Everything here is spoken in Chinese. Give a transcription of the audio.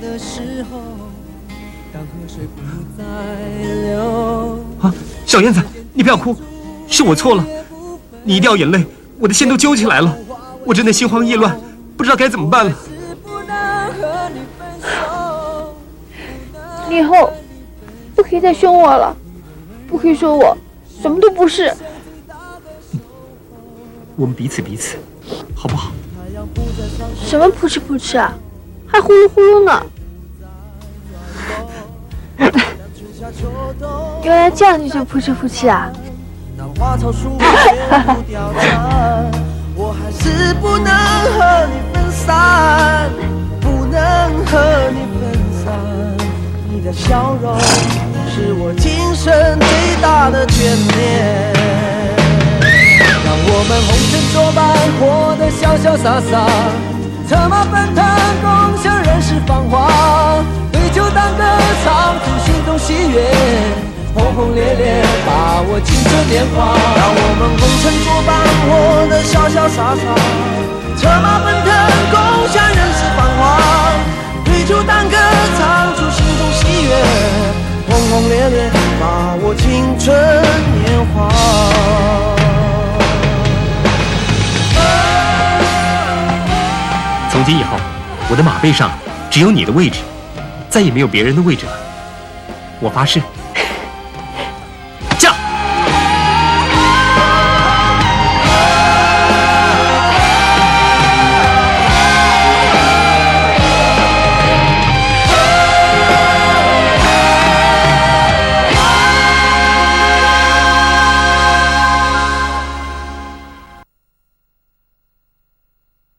啊，小燕子，你不要哭，是我错了，你一掉眼泪，我的心都揪起来了，我真的心慌意乱，不知道该怎么办了。 你以后不可以再凶我了，不可以说我什么都不是。 我们彼此，好不好？ 什么扑哧扑哧啊，还呼噜呼噜呢。原来这样你就扑哧扑哧啊！ 我还是不能和你分散，不能和你分散。你的笑容是我今生最大的眷恋。让我们红尘作伴，活得潇潇洒洒，策马奔腾，共享人世繁华。对酒当歌，唱出心中喜悦，轰轰烈烈，把握青春年华。让我们红尘作伴，活得潇潇洒洒，策马奔腾，共享人世繁华。对酒当歌，唱出心中喜悦，轰轰烈烈，把握青春年华。 从今以后，我的马背上只有你的位置，再也没有别人的位置了。我发誓。